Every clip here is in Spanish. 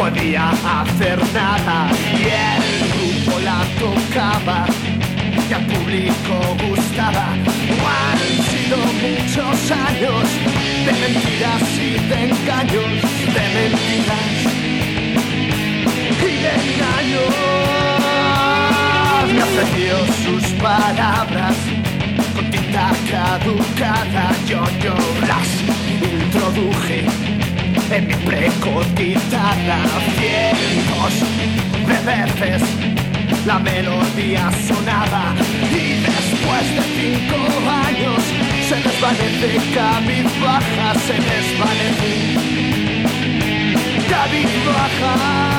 podía hacer nada y el grupo la tocaba y al público gustaba. Han sido muchos años de mentiras y de engaños, de mentiras y de engaños. Me ofreció sus palabras con tinta caducada, yo las introduje en mi precotizada. Cientos de veces la melodía sonaba y después de 5 años se desvanece cabizbaja, se desvanece cabizbaja.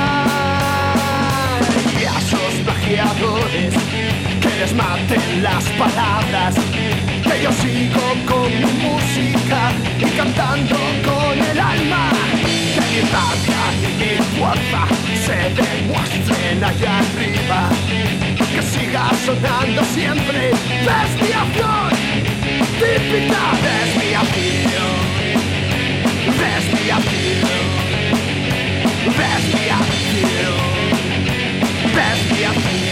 Y a esos plagiadores que les maten las palabras, que yo sigo con mi música y cantando con el alma, que mi rabia y mi fuerza se demuestren allá arriba, que siga sonando siempre desviación, típica desviación, desviación, desviación, desviación.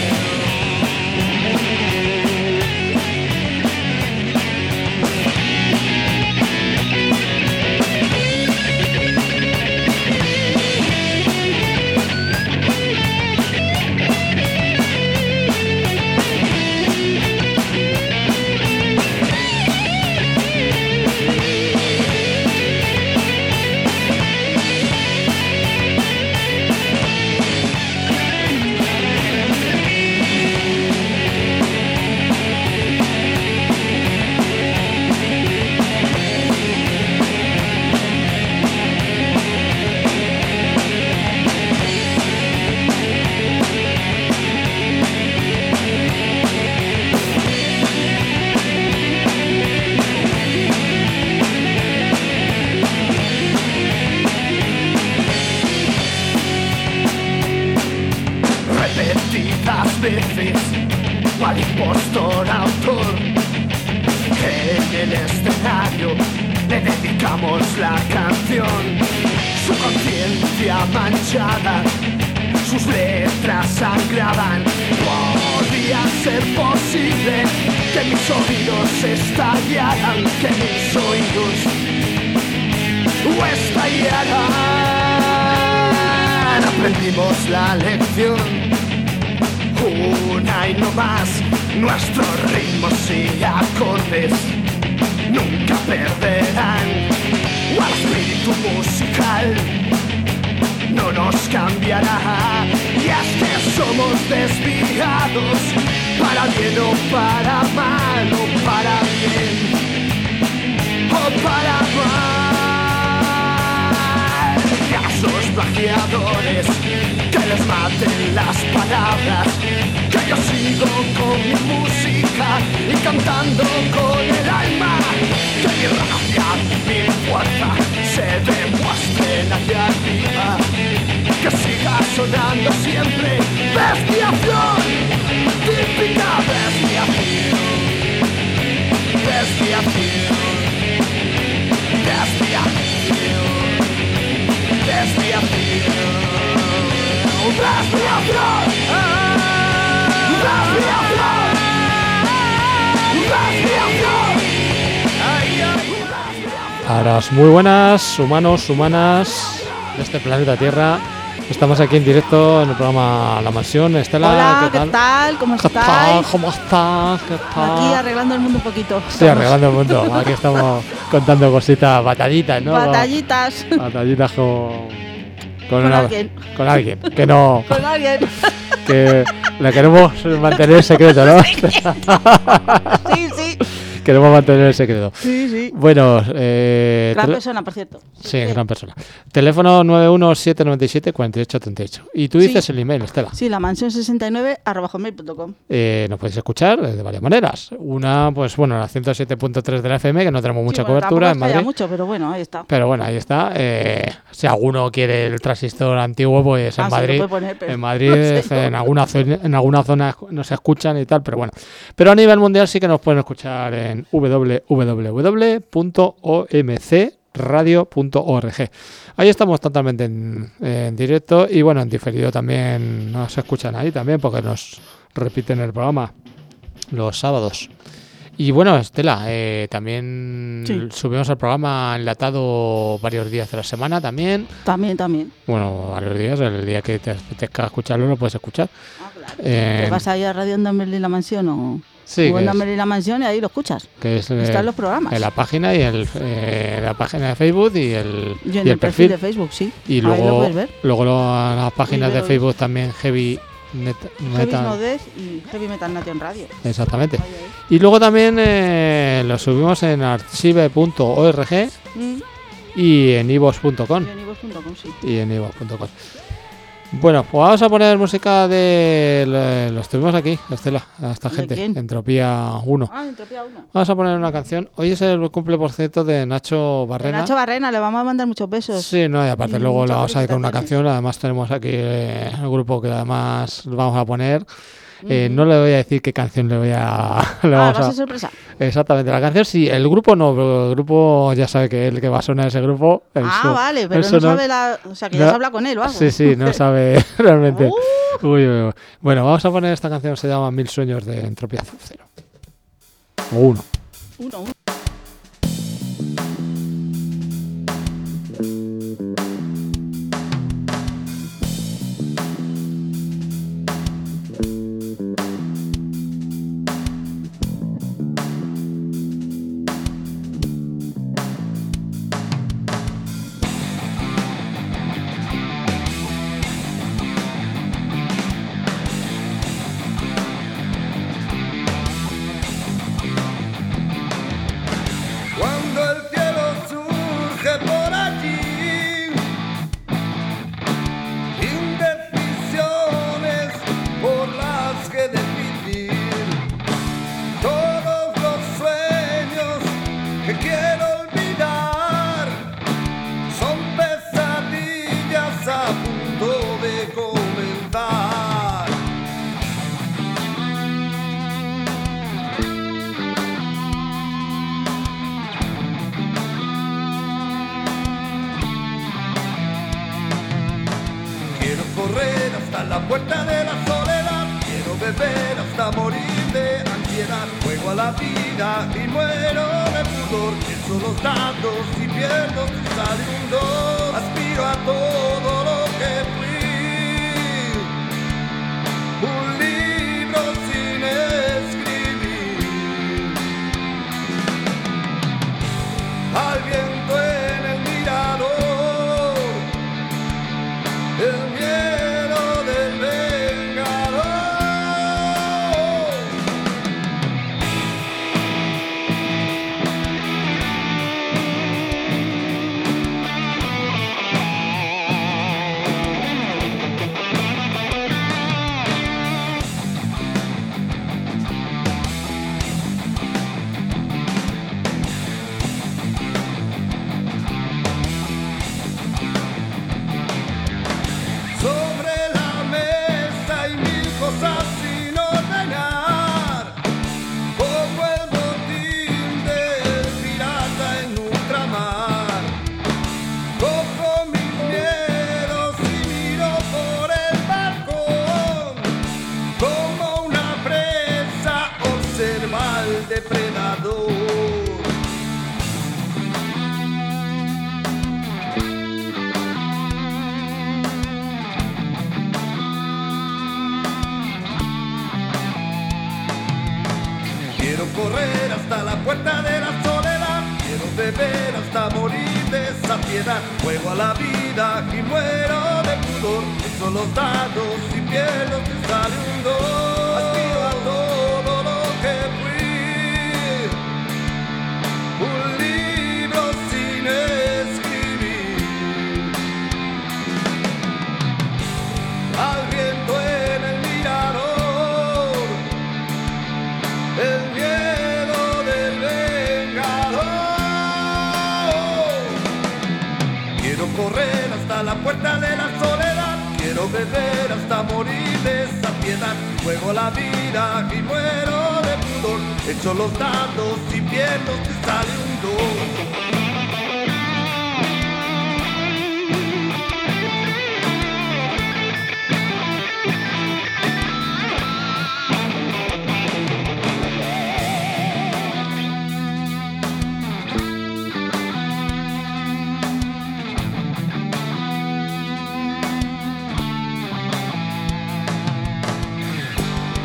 Veces, cual impostor autor, que en el escenario le dedicamos la canción. Su conciencia manchada, sus letras sangraban. Podía ser posible que mis oídos estallaran, que mis oídos estallaran. Aprendimos la lección, una y no más, nuestros ritmos y acordes nunca perderán. O el espíritu musical no nos cambiará. Y es que somos desviados, para bien o para mal, o para bien o para mal. Y a esos plagiadores que les maten las palabras, que yo sigo con mi música y cantando con el alma, que mi rabia, mi fuerza se demuestren allá arriba, que siga sonando siempre desviación, típica desviación, desviación, desviación, desviación. Aras, muy buenas, humanos, humanas de este planeta Tierra. Estamos aquí en directo en el programa La Mansión. Estela, hola, ¿qué tal? ¿Cómo estáis? ¿Qué tal? ¿Cómo estás? ¿Qué tal? Aquí arreglando el mundo un poquito. Sí, arreglando el mundo. Aquí estamos contando cositas, batallitas, ¿no? Batallitas. Batallitas con alguien. Con alguien, que no. Con alguien. Que la queremos mantener en secreto, ¿no? Sí, sí. Queremos mantener el secreto. Sí, sí. Bueno, gran persona, por cierto. Sí, gran persona. Teléfono 917974838. Y tú dices el email, Estela. Sí, lamansión69@hotmail.com. Nos podéis escuchar de varias maneras. Una, pues bueno, la 107.3 de la FM, que no tenemos mucha cobertura en Madrid. Mucho, pero bueno, ahí está. Pero bueno, ahí está. Si alguno quiere el transistor antiguo, pues en Madrid, en Madrid, no sé, en alguna zona no se escuchan y tal, pero bueno. Pero a nivel mundial sí que nos pueden escuchar en www.omc radio.org. Ahí estamos totalmente en directo y bueno, en diferido también nos escuchan ahí también porque nos repiten el programa los sábados. Y bueno, Estela, también subimos el programa enlatado varios días de la semana también. También. Bueno, varios días, el día que te apetezca escucharlo lo puedes escuchar. Claro. ¿Te vas a ir a Radio Andamberli La Mansión o...? Sí, o en Andamberli La Mansión y ahí lo escuchas. Que es, están los programas. En la página y la página de Facebook y el perfil de Facebook, sí. Y luego, ahí lo puedes ver. Luego las páginas de Facebook también Heavy Metal y Heavy Metal Nation Radio. Exactamente. Ahí. Y luego también lo subimos en archive.org y en ivos.com. Y en ivos.com. Bueno, pues vamos a poner música de... Los tuvimos aquí, Estela, a esta gente. ¿Quién? Entropía 1. Entropía 1. Vamos a poner una canción. Hoy es el cumple, por cierto, de Nacho Barrena. Nacho Barrena, le vamos a mandar muchos besos. Sí, no, y aparte luego la vamos a ir con una canción. Además tenemos aquí el grupo que además vamos a poner. No le voy a decir qué canción le vamos a sorpresa. Exactamente, la canción sí, el grupo no, pero el grupo ya sabe que el que va a sonar ese grupo. Vale, pero no sabe o sea, que ya se habla con él o algo. Sí, no sabe realmente. Uy. Bueno, vamos a poner esta canción, se llama 1000 sueños de Entropía 0. O 1. La puerta de la soledad, quiero beber hasta morir de ansiedad. Juego a la vida y muero de pudor. Pienso los datos y pierdo tu sale un dos. Aspiro a todo lo que fui. Un libro sin escribir. Al viento en el mirador. El miedo del vengador. Sobre la mesa hay mil cosas sin ordenar, como el botín del pirata en ultramar. Cojo mis miedos y miro por el balcón, como una presa observa al depredador. Quiero correr hasta la puerta de la soledad, quiero beber hasta morir de saciedad. Juego a la vida y muero de pudor, echo los dados y pierdo que sale un dos. Aspiro a todo lo que fui, un libro sin escribir. Al viento en el mirador, el miedo del vengador. Quiero correr hasta la puerta de la soledad, quiero beber hasta morir de saciedad. Juego la vida y muero de pudor, echo los dados y pierdo que sale un dos.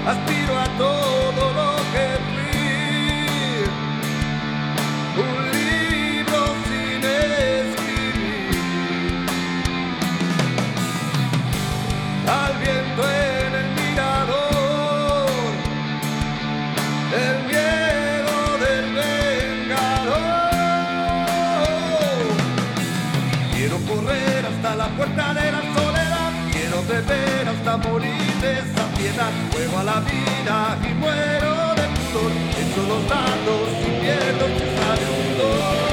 aspiro a todo lo que fui, un libro sin escribir, al viento en el mirador, el miedo del vengador. Quiero correr hasta la puerta de la soledad, quiero beber hasta morir de saciedad. Juego a la vida y muero de pudor, echo los dados y pierdo que sale un dos.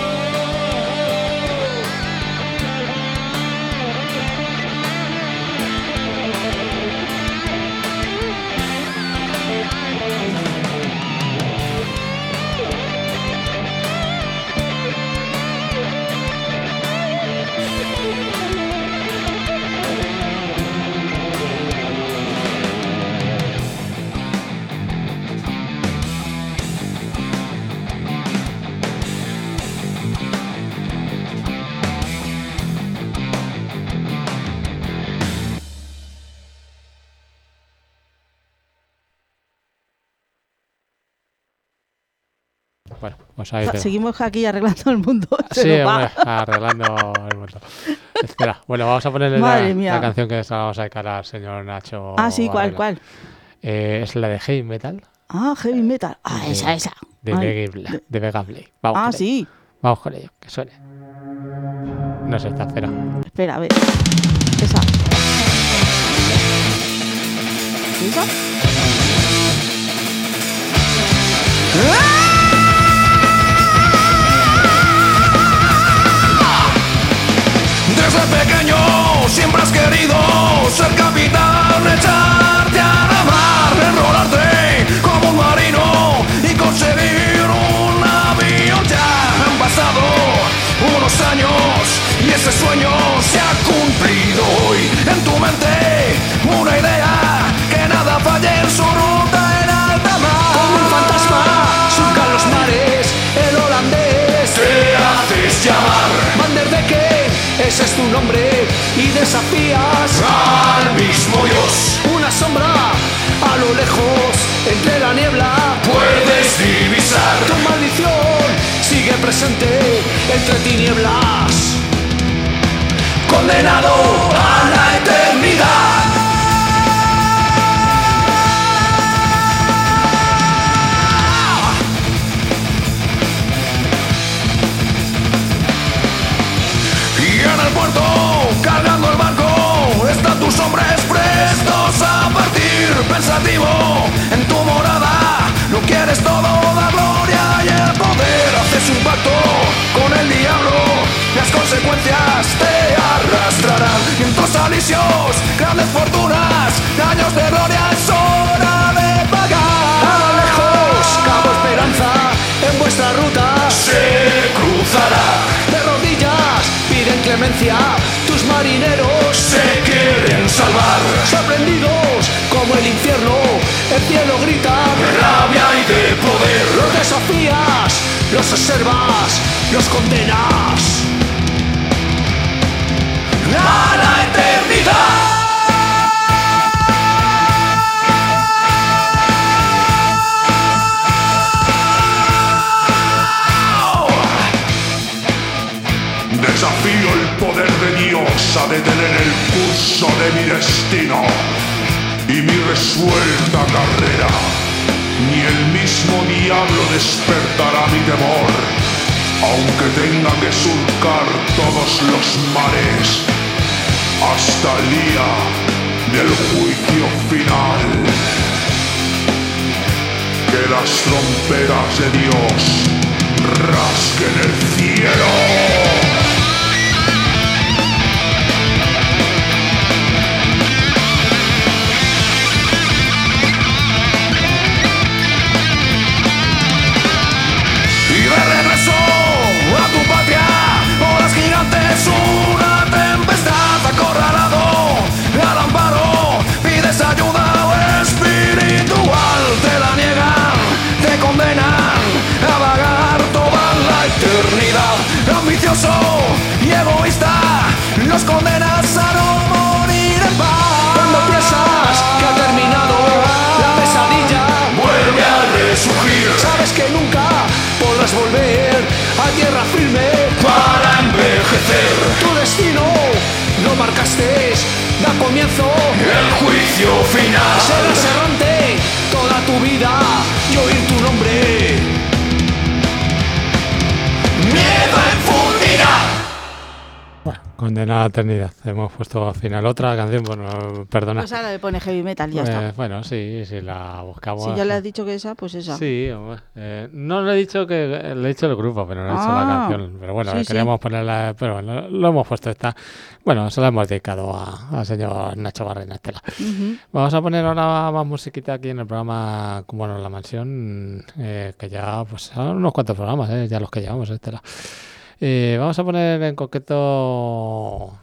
Bueno, pues ahí seguimos aquí arreglando el mundo. Sí, hombre, arreglando el mundo. Espera, bueno, vamos a ponerle la canción que vamos a dedicar al señor Nacho. Ah, sí, ¿cuál? Es la de Heavy Metal. Ah, Heavy Metal. Ah, esa. De Vega Blade. Vamos sí. Vamos con ello, que suene. No sé, espera. Espera, a ver. Esa. ¿Esa? Desde pequeño siempre has querido ser capitán, echarte a la mar, enrolarte como un marino y conseguir un avión. Ya han pasado unos años y ese sueño se ha cumplido hoy. En tu mente una idea, que nada falle en su ruta en alta mar. Como un fantasma surcan los mares, el holandés te haces llamar Van der Decken. Ese es tu nombre y desafías al mismo Dios. Una sombra a lo lejos, entre la niebla puedes divisar. Tu maldición sigue presente entre tinieblas, condenado a la eternidad. Cargando el barco, están tus hombres prestos a partir. Pensativo en tu morada, no quieres todo, la gloria y el poder. Haces un pacto con el diablo, las consecuencias te arrastrarán. Vientos alisios, grandes fortunas, años de gloria, es hora de pagar. A lo lejos, Cabo Esperanza, en vuestra ruta se cruzará. De rodillas piden clemencia, tus marineros se quieren salvar. Sorprendidos como el infierno, el cielo grita de rabia y de poder. Los desafías, los observas, los condenas a la eternidad. Desafío el poder de Dios a detener el curso de mi destino y mi resuelta carrera. Ni el mismo diablo despertará mi temor, aunque tenga que surcar todos los mares hasta el día del juicio final. Que las trompetas de Dios rasguen el cielo. Una tempestad acorralado, al amparo pides ayuda espiritual. Te la niegan, te condenan a vagar toda la eternidad. Ambicioso juicio final. Serás errante toda tu vida y oír tu nombre. Miedo infundirá. Bueno, condenada a la eternidad. Hemos puesto al final otra canción, bueno, perdona. Pues ahora le pone heavy metal y ya está. Bueno, sí, si la buscamos. Si ya le has dicho que esa, pues esa. Sí, no le he dicho le he dicho el grupo, pero no he dicho la canción. Pero bueno, sí, queríamos ponerla, pero bueno, lo hemos puesto esta. Bueno, se la hemos dedicado al señor Nacho Barrena Estela. Vamos a poner ahora más musiquita aquí en el programa, bueno, en la mansión, que ya, pues son unos cuantos programas, ya los que llevamos, Estela. Vamos a poner en concreto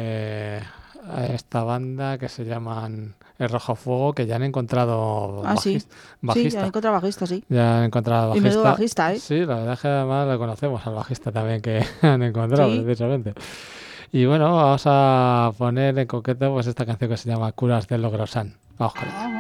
a esta banda que se llaman El Rojo Fuego, que ya han encontrado bajista. Sí, ya han encontrado bajista, sí. Ya han encontrado bajista. Y menudo bajista, ¿eh? Sí, la verdad es que además lo conocemos al bajista también que han encontrado, precisamente. Y bueno, vamos a poner en concreto pues esta canción que se llama Curas del Logrosán. Vamos con ella.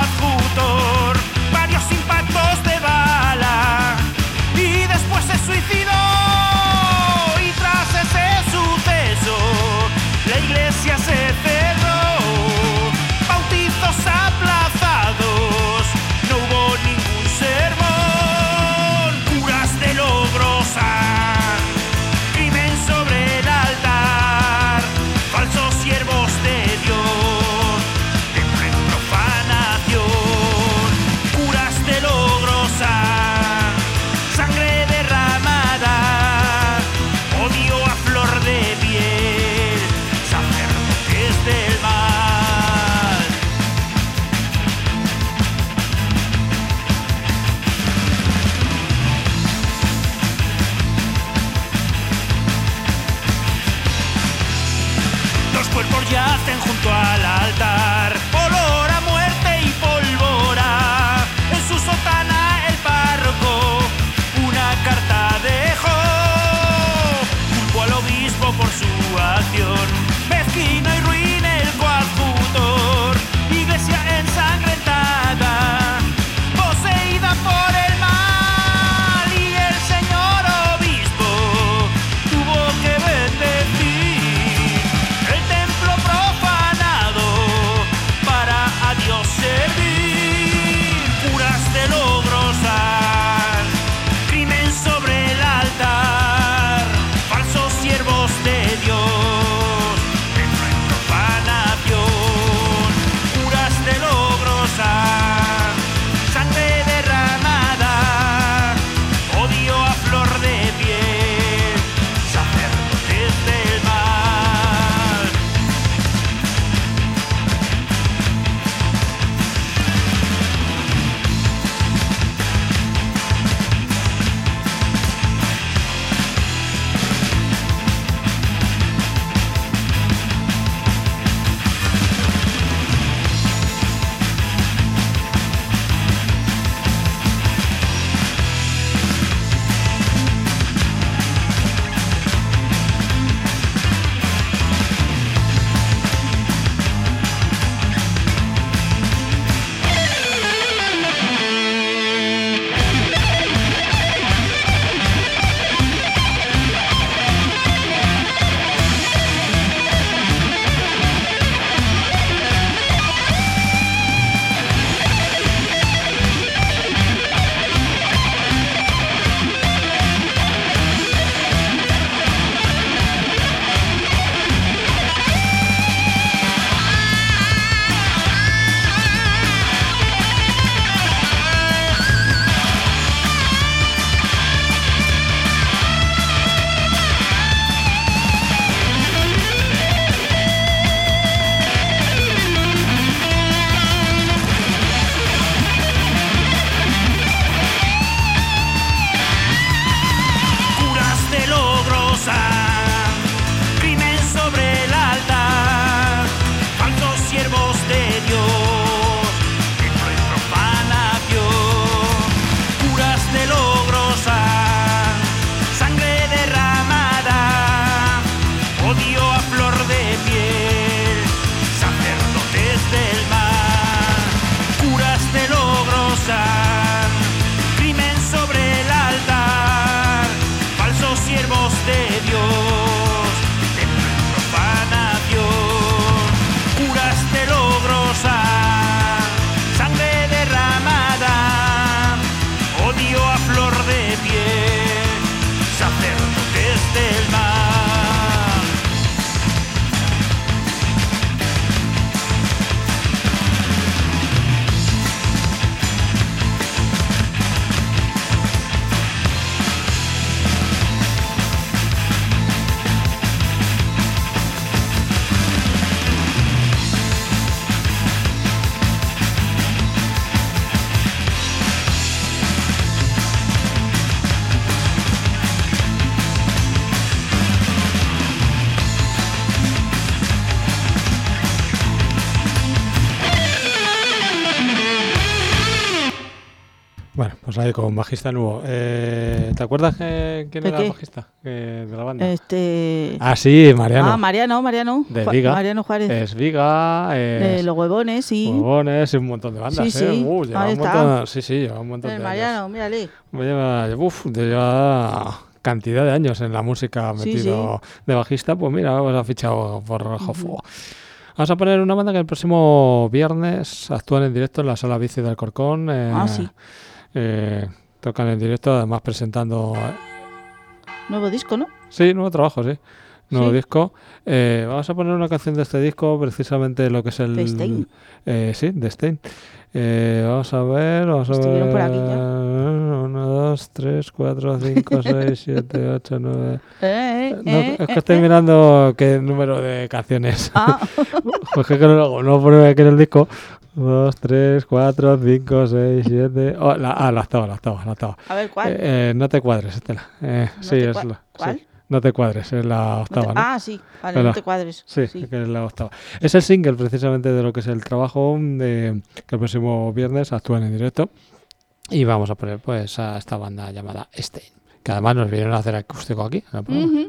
Varios impactos de bala y después se suicidó. Pues ahí con bajista nuevo. ¿Te acuerdas quién era el bajista de la banda? Ah, sí, Mariano. Ah, Mariano. De Viga. Mariano Juárez. Es Viga. De Los Huevones, sí. Huevones y un montón de bandas, Sí. Lleva Ahí un está. montón, lleva un montón de Mariano, años. mírale. Lleva cantidad de años en la música metido de bajista. Pues mira, vamos a fichado por Jofo. Vamos a poner una banda que el próximo viernes actúan en directo en la Sala Bici del Alcorcón. Sí. Tocan en directo, además presentando... Nuevo disco, ¿no? Sí, nuevo trabajo, sí. Nuevo disco. Vamos a poner una canción de este disco, precisamente lo que es el... De Stein. Sí, de Stein. Vamos a ver... Estuvieron por aquí ya. 1, 2, 3, 4, 5, 6, 7, 8, 9... es que estoy mirando qué número de canciones. Pues que no pone aquí en el disco. 2, 3, 4, 5, 6, 7... la octava. A ver, ¿cuál? No te cuadres, Estela. ¿Cuál? Sí. No te cuadres, es la octava, ¿no? Sí, vale, no te cuadres. Sí, que es la octava. Es el single precisamente de lo que es el trabajo que el próximo viernes actúan en directo. Y vamos a poner pues a esta banda llamada Stein, que además nos vinieron a hacer acústico aquí en el programa.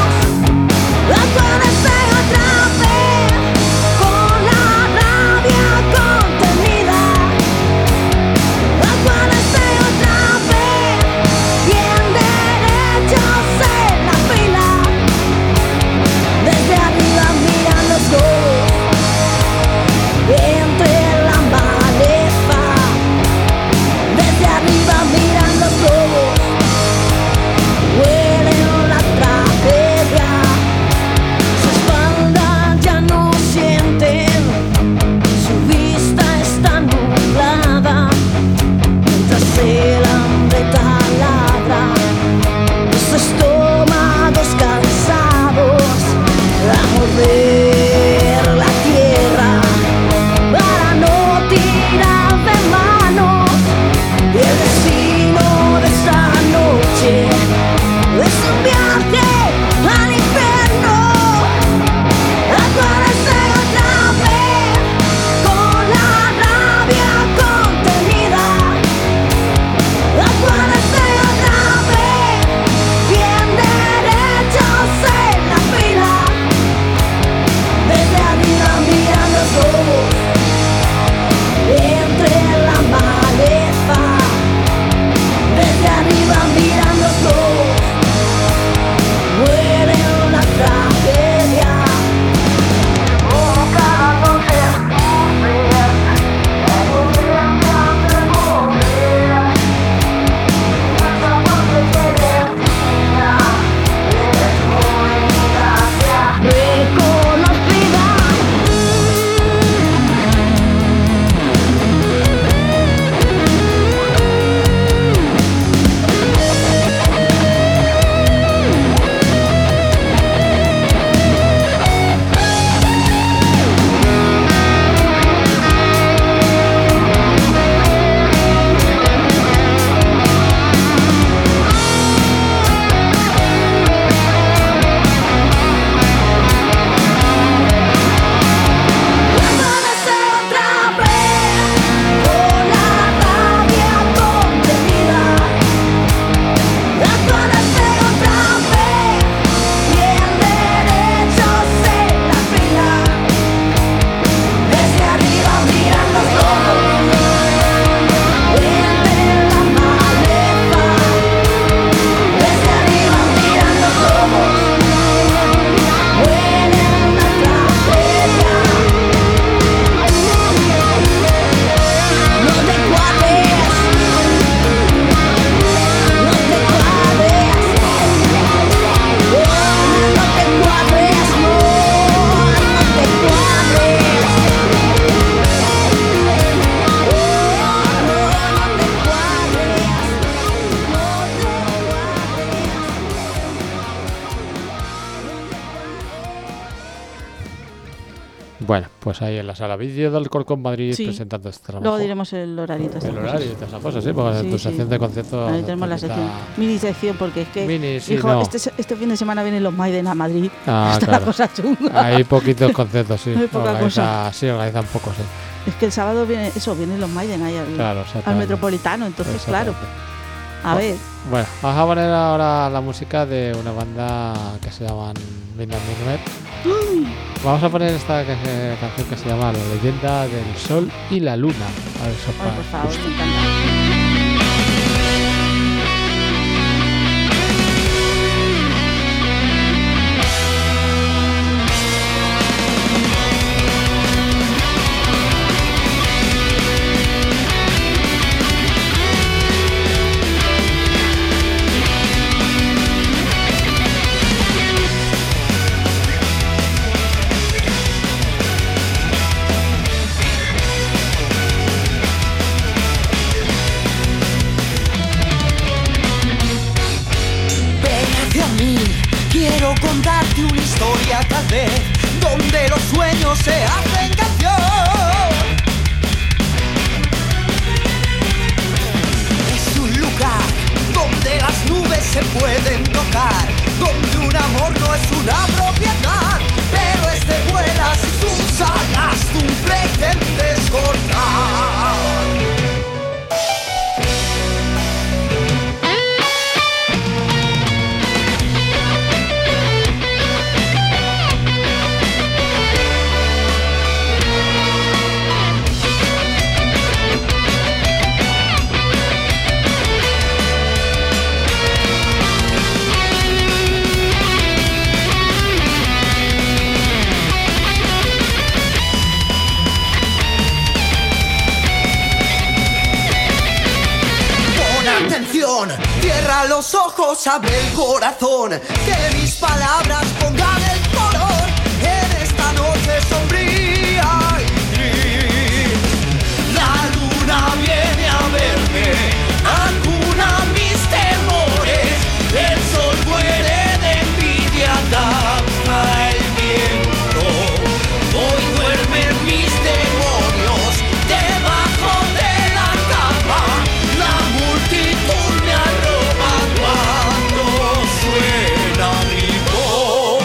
Con la rabia Pues ahí en la sala vídeo del Corcón Madrid presentando este trabajo. Luego diremos el horario. El horario y todas esas cosas, sí, porque tu sección de conciertos... Ahí tenemos la sección. Mini sección, porque es que, hijo, no. este fin de semana vienen los Maiden a Madrid. Está la cosa chunga. Hay poquitos conciertos, sí. Hay poca cosa. Sí, organizan pocos, sí. Es que el sábado vienen los Maiden ahí al Metropolitano, entonces claro. A ver. Bueno, vamos a poner ahora la música de una banda que se llaman Vietnam Minuet. Vamos a poner esta canción que se llama La leyenda del sol y la luna. A ver, por favor, me encanta. Quiero contarte una historia tal vez donde los sueños se hacen canción. Es un lugar donde las nubes se pueden tocar, donde un amor no es una propiedad, pero este vuelas y sus alas tú pretendes cortar. Cierra los ojos, abre el corazón, que mis palabras pongan el color en esta noche sombría y gris. La luna viene a verme, acuna mis temores, el sol muere de envidia, danza el viento, hoy duermen mis demonios debajo de la cama, la multitud me arroba cuando suena mi voz.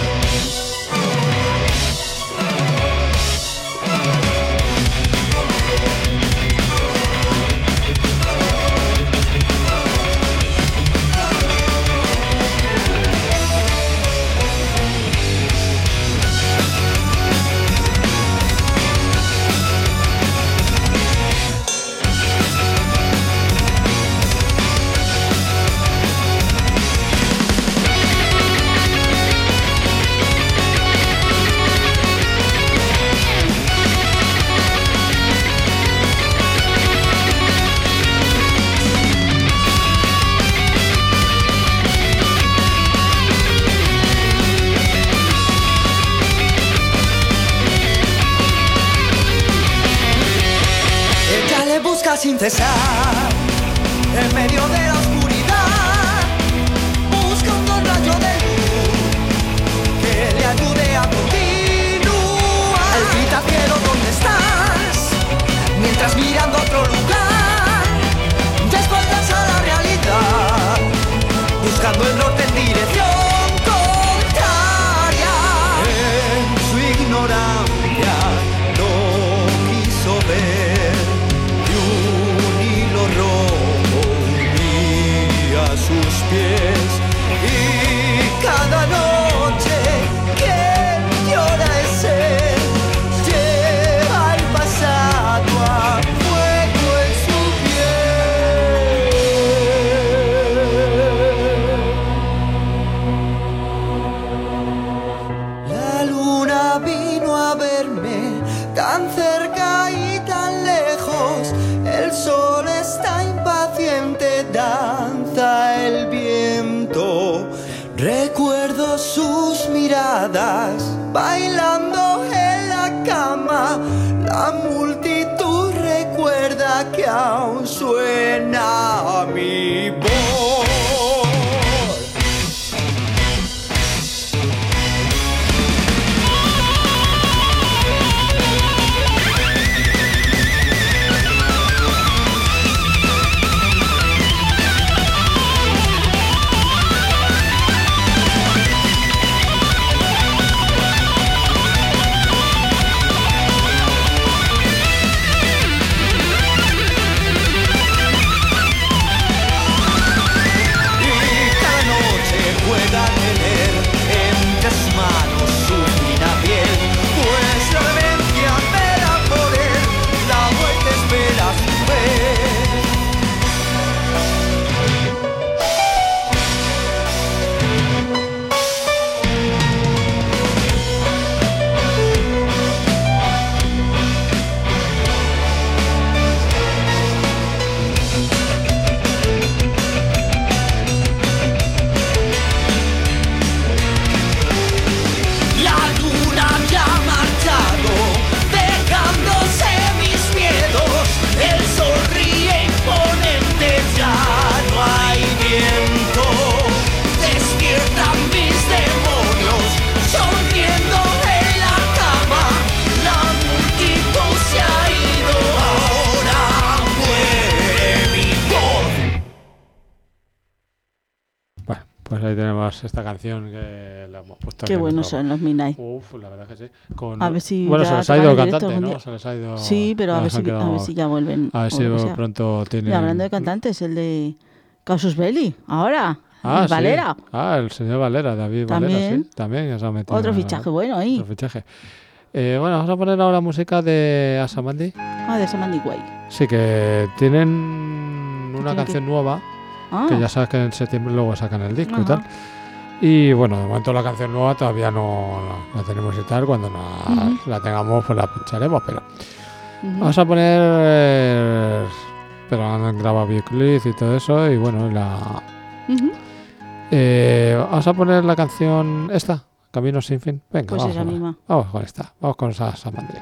Ella le busca sin cesar en medio de la oscuridad, buscando un rayo de luz que le ayude a continuar. Él grita cielo, ¿dónde estás? Mientras mirando a otro lugar, de espaldas a la realidad, buscando el norte en dirección contraria. En su ignorancia no quiso ver que un hilo rojo unía sus pies, y cada noche que llora ese lleva el pasado a fuego en su piel. La luna vino a verme tan cerca y tan lejos, el sol está impaciente, danza el viento. Recuerdo sus miradas bailando en la cama, la multitud recuerda que aún suena mi voz. Pues ahí tenemos esta canción que la hemos puesto. Qué buenos son los Midnight. Uf, la verdad que sí. A ver si bueno, se les ha ido el cantante, ¿no? Se les ha ido... Sí, pero a ver si ya vuelven. A ver si pronto tienen... Y hablando de cantantes, el de Casus Belli, ahora. Valera. Sí. El señor Valera, David ¿También? Valera, sí. También ya se ha metido. Otro fichaje bueno ahí. Otro fichaje. Bueno, vamos a poner ahora música de Asamandi. De Asamandi Way. Sí, que tienen una canción nueva, que ya sabes que en septiembre luego sacan el disco y tal. Y bueno, de momento la canción nueva todavía no la tenemos y tal. Cuando la tengamos, pues la pincharemos, pero vamos a poner... pero han grabado videoclips y todo eso, y bueno, vamos a poner la canción esta, Camino sin fin. Venga, pues vamos, esa misma. Vamos con esta, vamos con esa Samandri.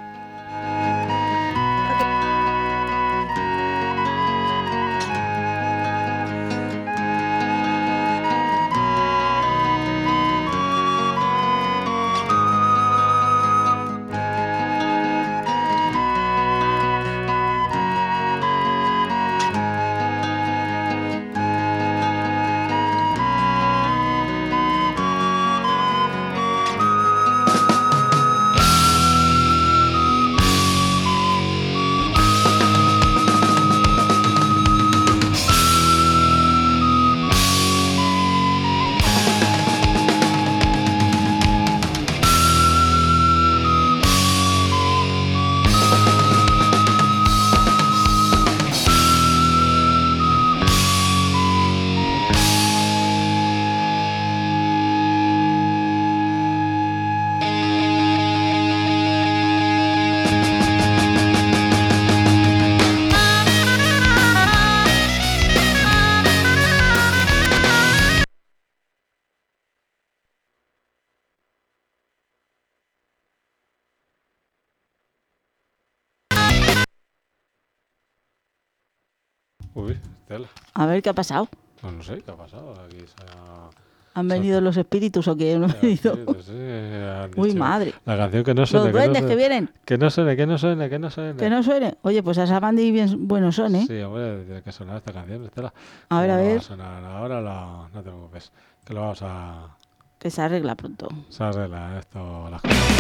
Uy, tela. A ver qué ha pasado. No sé qué ha pasado. Aquí ¿Han venido los espíritus o qué? ¿No han venido? Uy, madre. La canción que no suene. Los duendes que vienen. Que no suene. Que no suene. Oye, pues a Samandi bien buenos son, ¿eh? Sí, hombre, tiene que sonar esta canción, Estela. A ver, a ver. Va a sonar ahora, no te preocupes. Que lo vamos a... Que se arregla pronto. Se arregla esto, las cosas.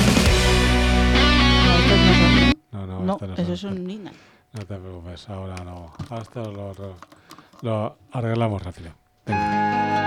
No, eso es un Nina. No te preocupes, ahora no. Ahora esto lo arreglamos rápido. Venga.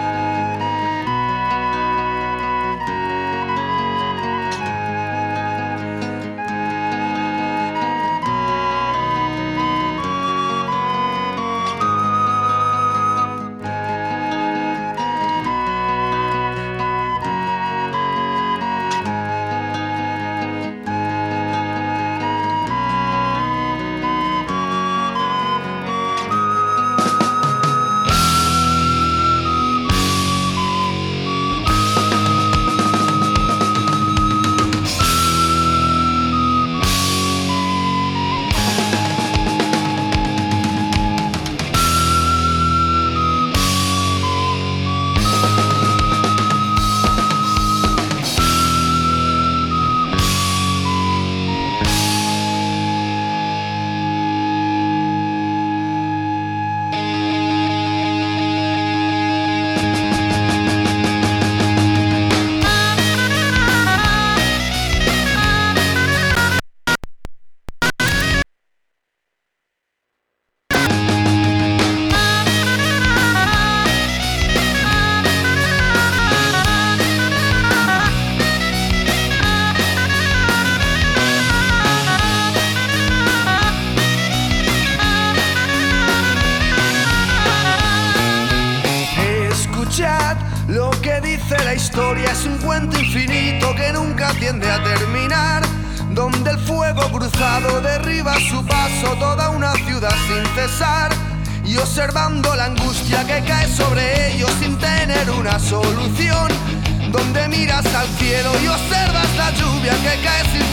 Lo que dice la historia es un cuento infinito que nunca tiende a terminar, donde el fuego cruzado derriba a su paso toda una ciudad sin cesar, y observando la angustia que cae sobre ellos sin tener una solución, donde miras al cielo y observas la lluvia que cae sin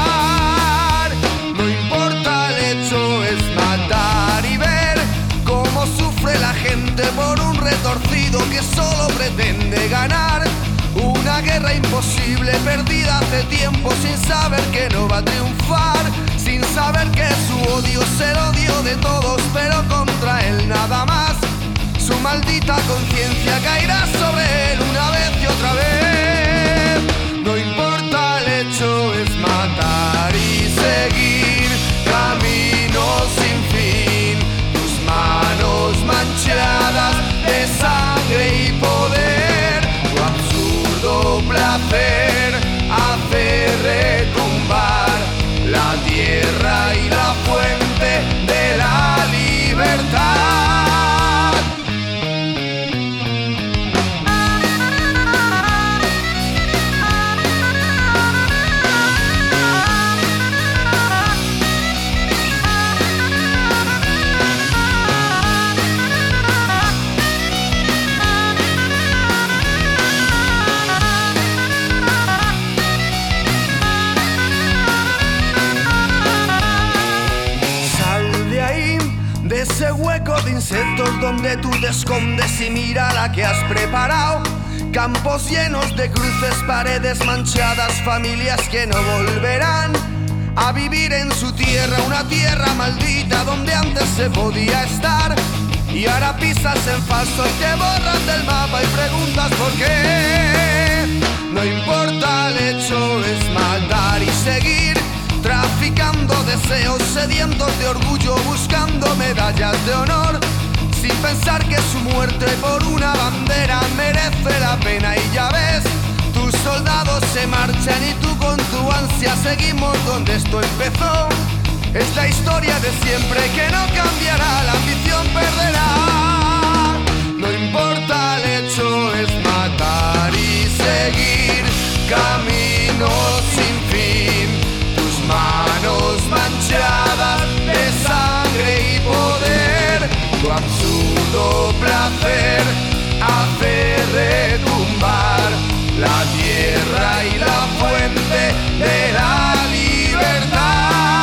parar. No importa el hecho, es matar y ver cómo sufre la gente por un retorcido que solo pretende ganar. Una guerra imposible, perdida hace tiempo, sin saber que no va a triunfar, sin saber que su odio es el odio de todos, pero contra él nada más. Su maldita conciencia caerá sobre él una vez y otra vez. No importa el hecho, es matar y seguir caminos sin fin. Tus manos manchadas de sangre y poder, tu absurdo placer hace retumbar la tierra y la fuente de la libertad. Ese hueco de insectos donde tú te escondes y mira la que has preparado. Campos llenos de cruces, paredes manchadas, familias que no volverán a vivir en su tierra, una tierra maldita donde antes se podía estar. Y ahora pisas en falso y te borran del mapa y preguntas por qué. No importa el hecho, es matar y seguir traficando deseos sedientos de orgullo, buscando medallas de honor, sin pensar que su muerte por una bandera merece la pena. Y ya ves, tus soldados se marchan y tú con tu ansia seguimos donde esto empezó. Es la historia de siempre que no cambiará, la ambición perderá. No importa el hecho, es matar y seguir caminos sin fin. Manos manchadas de sangre y poder, tu absurdo placer hace retumbar la tierra y la fuente de la libertad.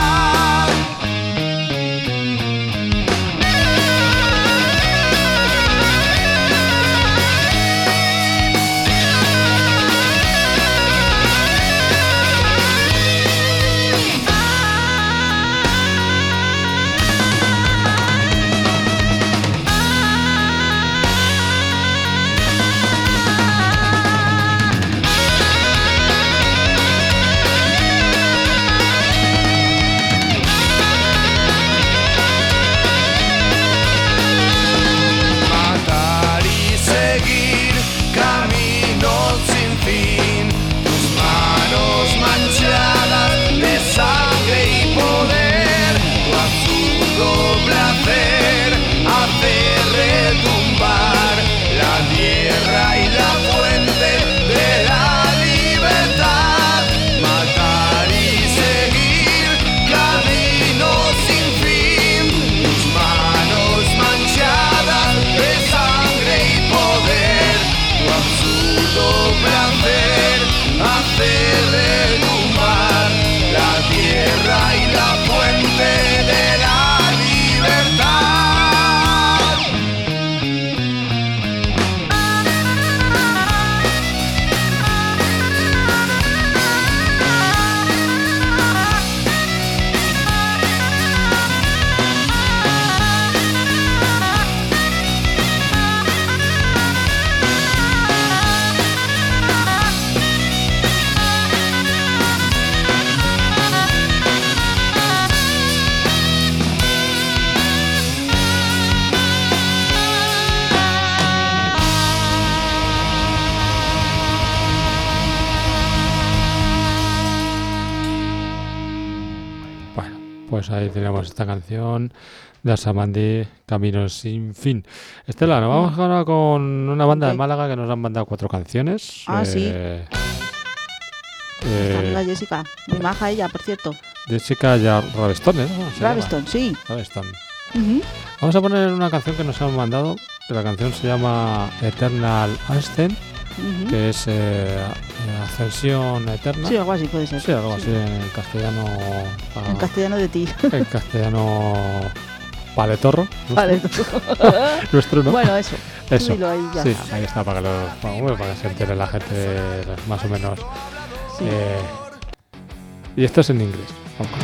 Pues ahí tenemos esta canción de Asamandi, Caminos sin fin. Estela, nos vamos ahora con una banda de Málaga que nos han mandado 4 canciones. Sí. La Jessica, muy maja ella, por cierto. Jessica Ravestone, ¿no? Ravestone, sí. Ravestone. Vamos a poner una canción que nos han mandado. La canción se llama Eternal Ascent, que es Ascensión Eterna. Sí, algo así puede ser. Sí, algo así en castellano. En castellano de ti. En castellano paletorro. Nuestro, ¿no? Bueno, eso. Eso. Ahí, ya sí, está. ahí está, para que se entere la gente más o menos. Sí. Y esto es en inglés. Vamos.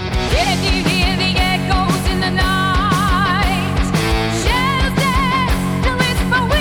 Shells dance to whisper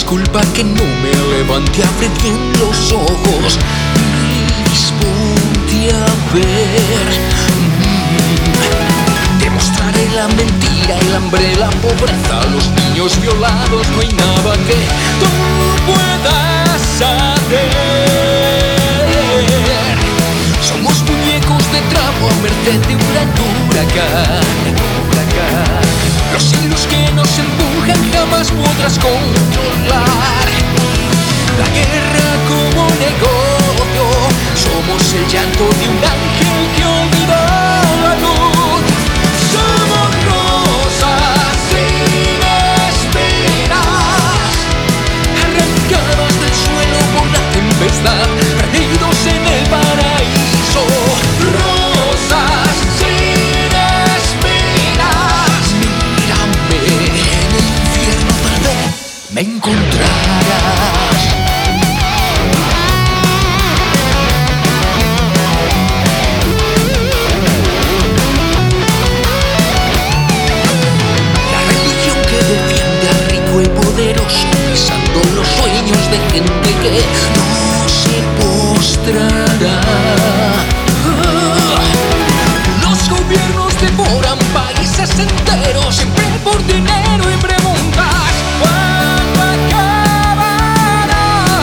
disculpa que no me levante, abre bien los ojos y disponte a ver. Demostraré la mentira, el hambre, la pobreza, los niños violados. No hay nada que tú puedas hacer. Somos muñecos de trapo a merced de un gran huracán. Los hilos que nos empujan jamás podrás controlar. La guerra como negocio, somos el llanto de un ángel que olvidó la luz. Somos rosas sin espinas, arrancadas del suelo por la tempestad, perdidos en el paraíso. Rosas sin espinas, mírame, en el infierno tal vez me encontrarás. La religión que defiende al rico y poderoso, pisando los sueños de gente que no se postrará. Los gobiernos devoran países enteros, siempre por dinero y preguntas ¿cuándo acabará?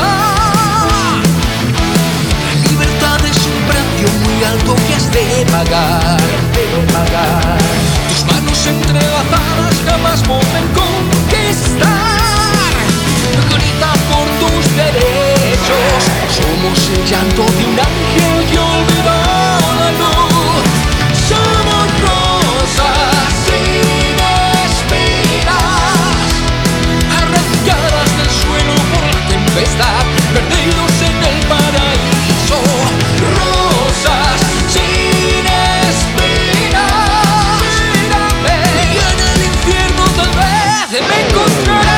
La libertad es un precio muy alto que has de pagar. Tus manos entrelazadas jamás pueden conquistar. Grita por tus derechos, somos el llanto de un ángel que olvidó la luz. Somos rosas sin espinas, arrancadas del suelo por la tempestad, perdidos en el paraíso. Rosas sin espinas, mírame, y en el infierno tal vez me encontrarás.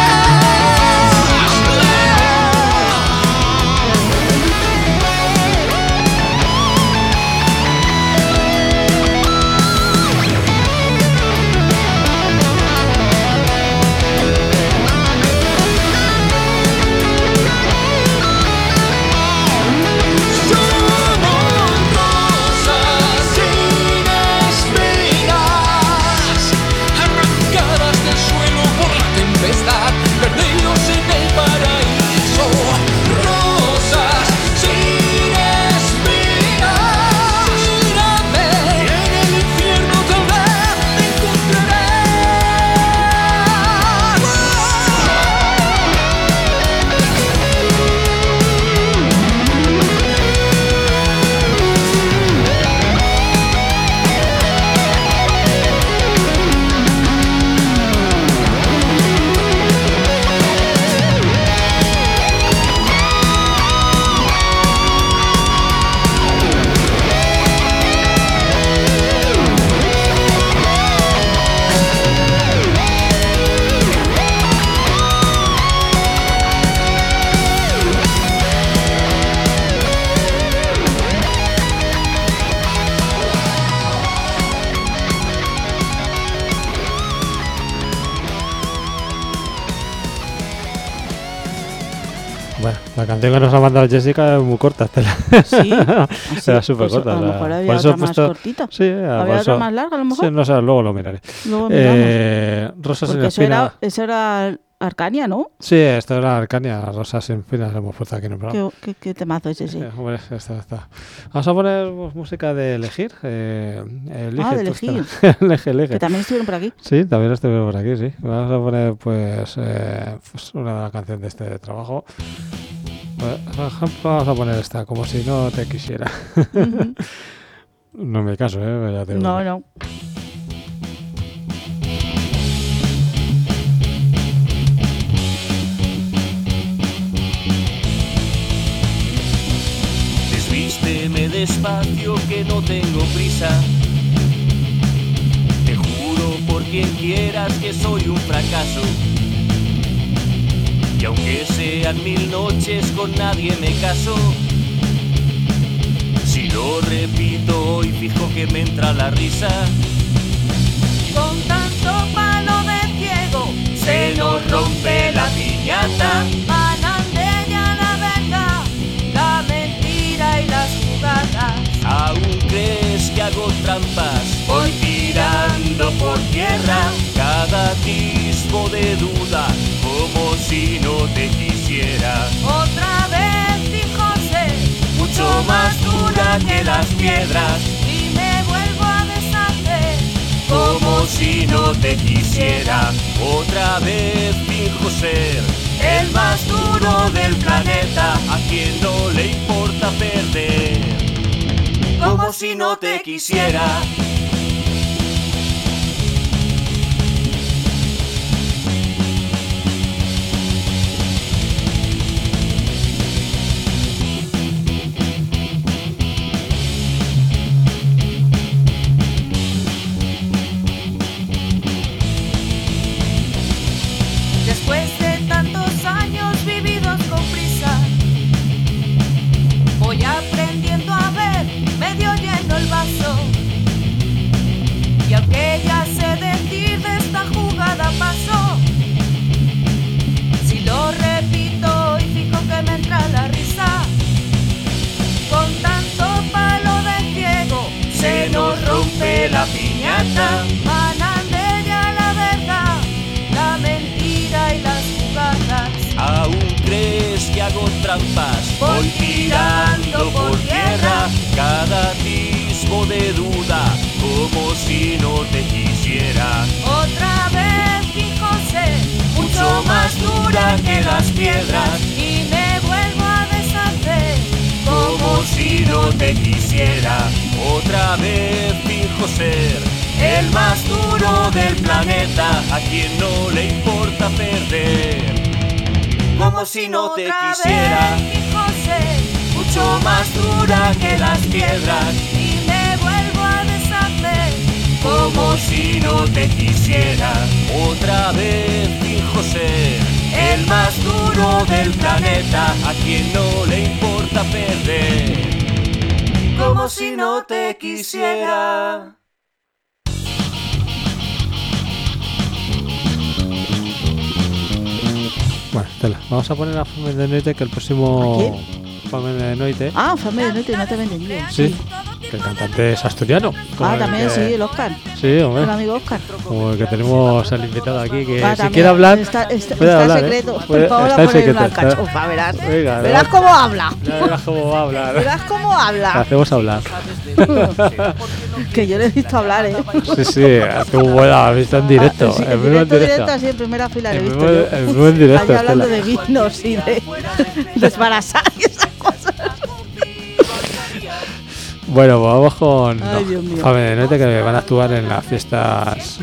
Bueno, la canción que nos ha mandado Jessica es muy corta, Estela. Sí, era súper corta. A lo mejor había por eso otra más cortita. Sí, ¿Había otra más larga a lo mejor? Sí, no sé, luego lo miraré. Luego miramos. Rosas sin Porque espinas. eso era Arcania, ¿no? Sí, esto era Arcania, Rosas sin espinas, hemos puesto aquí en el programa. ¿Qué temazo es ese? Hombre, está. Vamos a poner música de elegir. Elige, de elegir. Elige. Que también estuvieron por aquí. Sí, también estuvieron por aquí, sí. Vamos a poner, pues una canción de este trabajo. Por ejemplo, vamos a poner esta, Como si no te quisiera. Uh-huh. No me caso, ya te digo. No. Desvísteme despacio que no tengo prisa. Te juro por quien quieras que soy un fracaso. Y aunque sean 1000 noches con nadie me caso. Si lo repito hoy fijo que me entra la risa. Con tanto palo de ciego se nos rompe la piñata. trampas, voy tirando por tierra cada atisbo de duda, como si no te quisiera. Otra vez, dijo José, mucho más dura que las piedras, y me vuelvo a deshacer, como si no te quisiera. Otra vez dijo ser el más duro del planeta, a quien no le importa perder, como si no te quisiera. después de tantos años vividos con prisa, voy aprendiendo a ver medio lleno el vaso. Y aunque ya sé decir de esta jugada pasó, si lo repito y fijo que me entra la risa, con tanto palo de ciego Se nos rompe la piñata, manan de ella la verdad, la mentira y las jugadas. ¿aún crees que hago trampas? Voy tirando por tierra cada atisbo de duda, como si no te quisiera. Otra vez, dijo José, Mucho más dura que las piedras, y me vuelvo a deshacer, como si no te quisiera. Otra vez dijo ser el más duro del planeta, a quien no le importa perder, como si no te Otra quisiera. vez, dijo José, Mucho más dura que las piedras, y me vuelvo a deshacer, como si no te quisiera. Otra vez dijo ser el más duro del planeta, a quien no le importa perder, como si no te quisiera. Bueno, Estela, vamos a poner a Fame de Noite, que el próximo Fame de Noite. Ah, Fame de Noite, no te he entendido. Sí, que el cantante es asturiano. como el También que- sí, el Oscar. Sí, El hombre. amigo Oscar. Como el que tenemos al invitado aquí, que si También. quiere hablar, Está puede hablar, secreto. Puede- Vamos está a en poner una secreto, está- alcachofa, verás. Venga, Verás cómo habla. ya verás cómo va a hablar. Verás cómo Le habla. hacemos hablar. Que yo le he visto hablar, Sí, sí, hace un buen, ha visto en directo. Sí, en vivo en directo. así en primera fila le he En visto vivo- yo. en vivo en directo, Allí hablando Estela. de vinos y de desbarazar y esas cosas. Bueno, pues vamos con Ay, Dios mío. Fame de Noite, que van a actuar en las fiestas.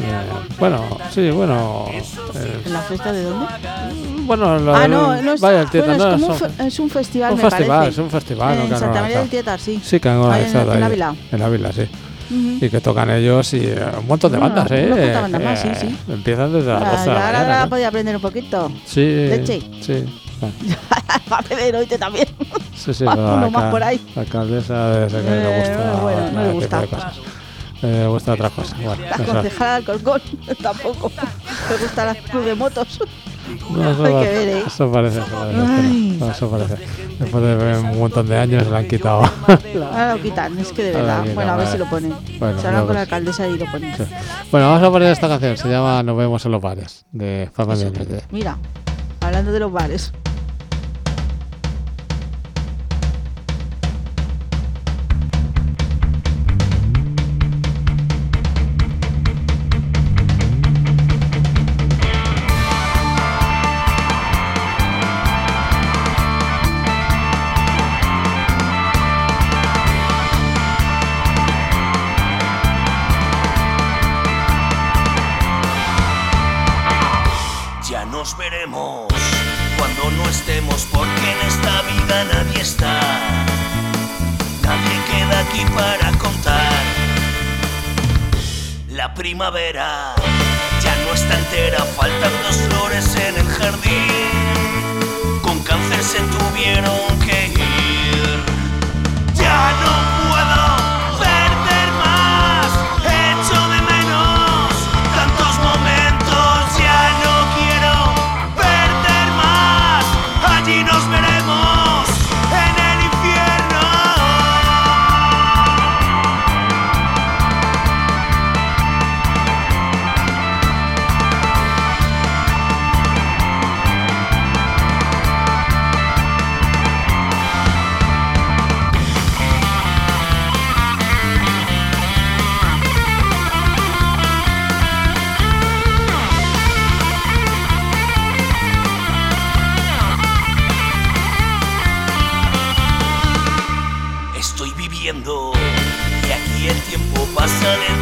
¿En la fiesta de dónde? Bueno, No es, vaya, el Tietar, bueno, es, no, como son- es un festival, un me festival, parece. es un festival, ¿no? En Que han Santa María del organizado. Tietar, sí. Sí, que han Ahí organizado en ahí. Ávila. En Ávila, sí. Ujú. Y que tocan ellos y un montón de Bueno, bandas, ¿eh? unas cuantas bandas más, sí, sí. Empiezan desde las 12 de la Ahora mañana. ¿no? podía aprender un poquito. Sí, Leche. sí. Fame de Noite también. Sí, sí, Uno pero más por ahí. La alcaldesa de que le gusta. Bueno, no le ese gusta. tipo de cosas. Le gusta otras cosas. Bueno, La eso- concejala de Alcorcón tampoco. Me gusta la cruz de motos. no, eso, Hay va- que ver, ¿eh? eso parece. Ay. Eso parece. Después de ver un montón de años le han quitado. Ahora lo quitan, es que de Ahora verdad. lo quitan, Bueno, a ver vale. si lo ponen. Bueno, Se hablan no, con la pues- alcaldesa y lo ponen. Sí. Bueno, vamos a poner esta canción. Se llama Nos vemos en los bares, de Fama de Noite. Mira, hablando de los bares. Ya nos veremos cuando no estemos, porque en esta vida nadie está. Nadie queda aquí para contar. La primavera ya no está entera, faltan 2 flores en el jardín. Con cáncer se tuvieron que ir. Ya no puedo perder más, echo de menos tantos momentos. Ya no quiero perder más, allí nos veremos en el infierno.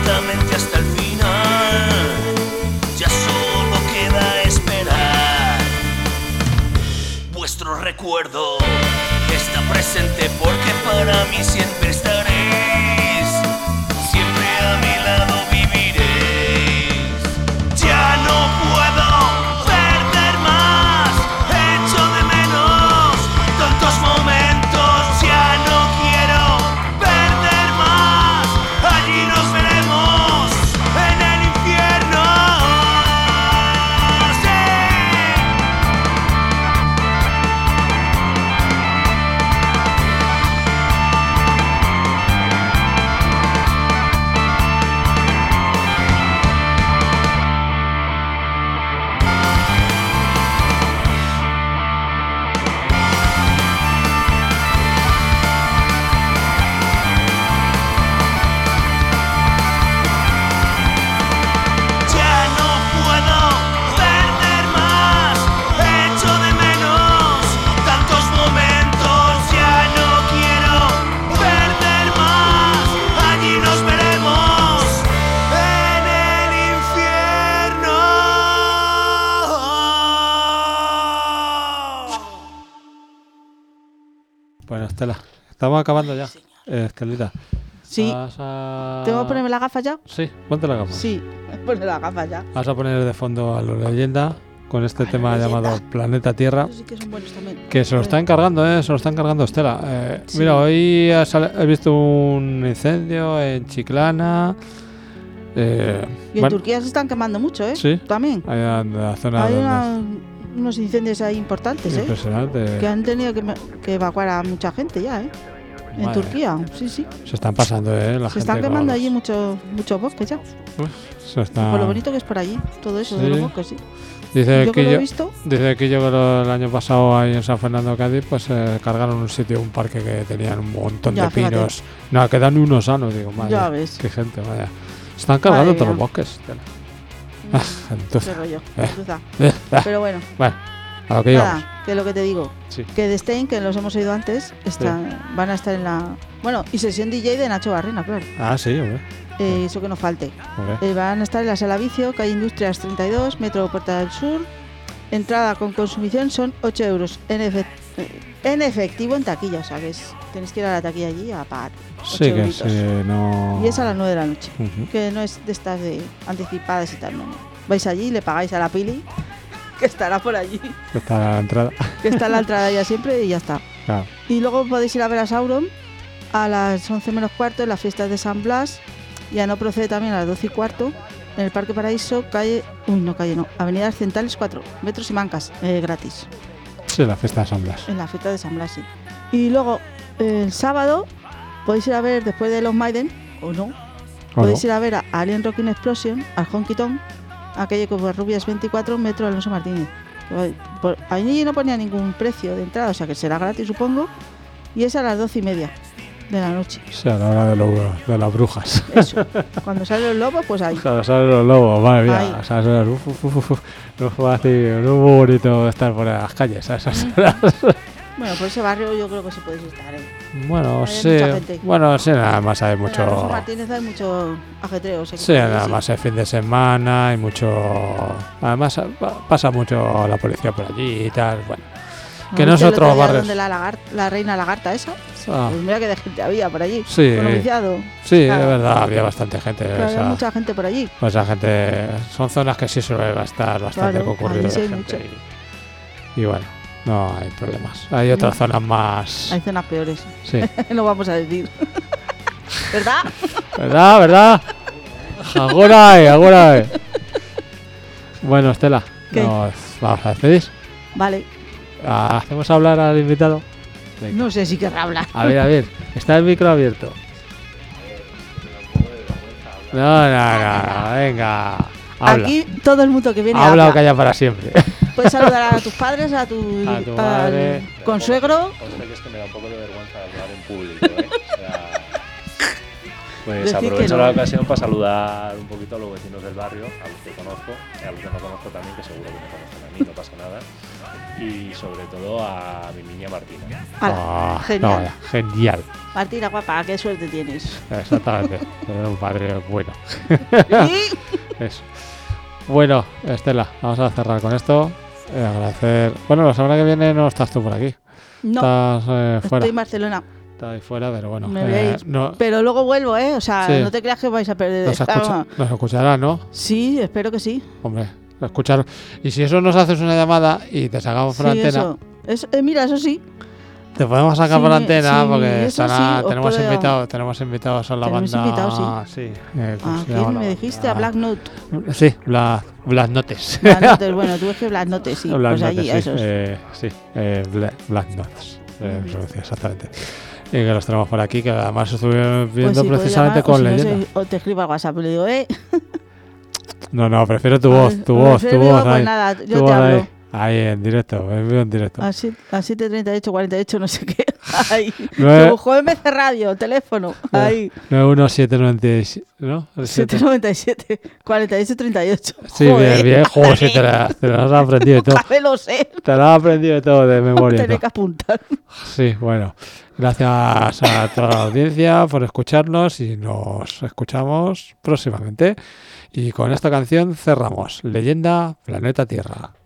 lentamente hasta el final. Ya solo queda esperar. Vuestro recuerdo está presente porque para mí siempre estaréis. Siempre a mi lado viviréis. Ya no puedo perder más. Echo de menos tantos momentos. Ya no quiero perder más. Allí nos veremos en el infierno. Sí. Ya no puedo perder más. Echo de menos tantos momentos. Ya no quiero perder más. Allí nos veremos en el infierno. Bueno, Estela, estamos acabando ya. Estelita. Sí. ¿Vas a... ¿Tengo que ponerme las gafas ya? Sí, ponte la gafa. Sí, ponerme las gafas ya. Vas a poner de fondo a la leyenda con este tema llamado Planeta Tierra. Esos sí que son buenos también. Que se lo está encargando, se lo está encargando Estela. Sí. Mira, hoy he visto un incendio en Chiclana. Y en Turquía se están quemando mucho, ¿eh? Sí. También. Hay en la zona Hay donde unos incendios ahí importantes, ¿eh? impresionante. Que han tenido que evacuar a mucha gente ya, ¿eh? En Madre Turquía, sí, sí. Se están pasando, la Se gente están quemando con- allí muchos bosques ya. Se está... Por lo bonito que es por allí, todo eso de Sí. los bosques, sí. Dice Yo que lo he que visto, el año pasado ahí en San Fernando Cádiz, pues cargaron un sitio, un parque que tenían un montón Ya, de fíjate. pinos. No, quedan unos sanos, digo, madre. ya ves. Qué gente, vaya. Están cargando Madre todos los mía. bosques. Qué Entonces, rollo, Eh. gentuza. Pero bueno, bueno, a lo que íbamos. nada, que es lo que te digo. Sí. Que de Stein, que los hemos oído antes, van a estar en la... Bueno, y sesión DJ de Nacho Barrena, claro. Ah, sí, hombre. Eso que no falte. hombre. Van a estar en la Sala Vicio, calle Industrias 32, Metro Puerta del Sur. Entrada con consumición son 8 euros en efectivo en taquilla. O sea, que tenéis que ir a la taquilla allí a pagar. 8 Sí, que euritos. sí, no... Y es a las 9 de la noche. Ujú. Que no es de estas de anticipadas y tal, no. Vais allí, le pagáis a la Pili, que estará por allí, Está la entrada. que está en la entrada ya siempre y ya está. Claro. Y luego podéis ir a ver a Sauron a las 11 menos cuarto en las fiestas de San Blas. Y a No Procede también a las 12 y cuarto en el Parque Paraíso, Avenida Centrales 4, Metros y Mancas, gratis, Sí, la fiesta de San Blas. en la fiesta de San Blas, sí. Y luego el sábado podéis ir a ver, después de los Maiden, o no, podéis ir a ver a Alien Rocking Explosion, al Honky Tonk, a calle Covarrubias 24, Metro Alonso Martínez. Ahí no ponía ningún precio de entrada, o sea que será gratis, supongo. Y es a las 12:30 de la noche. Sí, a la hora de las brujas. Eso. Cuando salen los lobos, pues ahí. Claro, salen los lobos, madre mía. Ahí. O sea, no fue así, no muy bonito estar por las calles a esas horas. Bueno, por ese barrio yo creo que sí podéis estar, ¿eh? Bueno, Hay sí. mucha gente. Bueno, sí, nada más hay En Alonso mucho. Martínez hay mucho ajetreo. sé que Sí, por ahí, nada sí. más el fin de semana, hay mucho. Además, pasa mucho la policía por allí y tal. Bueno, que ¿No viste el nosotros otro día barrios. donde la reina lagarta esa? Ah, Pues mira que de gente había por allí. sí, Con noviciado. sí, Claro. es verdad, había bastante gente. Claro, había esa- mucha gente por allí. Pues esa gente. Son zonas que sí suele estar bastante Claro, concurrido ahí sí de hay gente. mucho. Y bueno, no hay problemas. Hay otras zonas más. Hay zonas peores. Sí. No vamos a decir. ¿Verdad? ¿Verdad? ¿Verdad? Agora. Bueno, Estela, ¿Qué? nos vamos a despedir. Vale. ¿Hacemos hablar al invitado? Venga. No sé si querrá hablar. A ver, está el micro abierto. No, venga. Habla. Aquí todo el mundo que viene Habla o habla. calla para siempre. Puedes saludar a tus padres, a tu madre. al consuegro. O sea, que es que me da un poco de vergüenza hablar en público, ¿eh? O sea, pues Decir que aprovecho no. la ocasión para saludar un poquito a los vecinos del barrio, a los que conozco, y a los que no conozco también, que seguro que me conocen a mí, no pasa nada. y sobre todo a mi niña Martina. Hala, genial. Genial. Martina, guapa, qué suerte tienes. Exactamente. Tener un padre bueno. ¿Sí? Eso. Bueno, Estela, vamos a cerrar con esto. Agradecer. Bueno, la semana que viene no estás tú por aquí. No, Estás fuera. estoy en Barcelona. Estás ahí fuera, pero bueno. Me voy a ir. No, Pero luego vuelvo, ¿eh? O sea, Sí. no te creas que vais a perder. nos escuchará, ¿no? Sí, espero que sí. Hombre, escuchar. Y si eso nos haces una llamada y te sacamos por Sí, antena, eso. Mira, eso sí. te podemos sacar Sí, por antena sí, porque eso están sí, os tenemos puedo- invitados a la Tenemos banda. invitados, Sí. ¿Cómo ¿A se llama quién la me banda? dijiste? A Black Note. Sí, Black Notes. Black Note, bueno, tú es que Black Note, sí. Black Pues allí, Notes, a sí. esos. Black Notes. Exactamente. Y que los tenemos por aquí, que además estuvieron viendo Pues sí, puedes precisamente llamar, con o si no, Leyenda. o te escribo al WhatsApp y le digo, No, prefiero tu A voz, ver, tu voz. pues Ahí. nada, Tu yo voz te hablo. Ahí en directo, en directo. A 7:38, 48, no sé qué. Ahí. Nueve- JMC Radio, teléfono. Ahí. 91797, ¿no? El 797, 48, 38. Sí, bien. Joder, sí, te la has aprendido de todo. Me lo sé. Te la has aprendido de todo de memoria. y Tenés todo. que apuntar. Sí, bueno. Gracias a toda la audiencia por escucharnos y nos escuchamos próximamente. Y con esta canción cerramos. Leyenda, Planeta Tierra.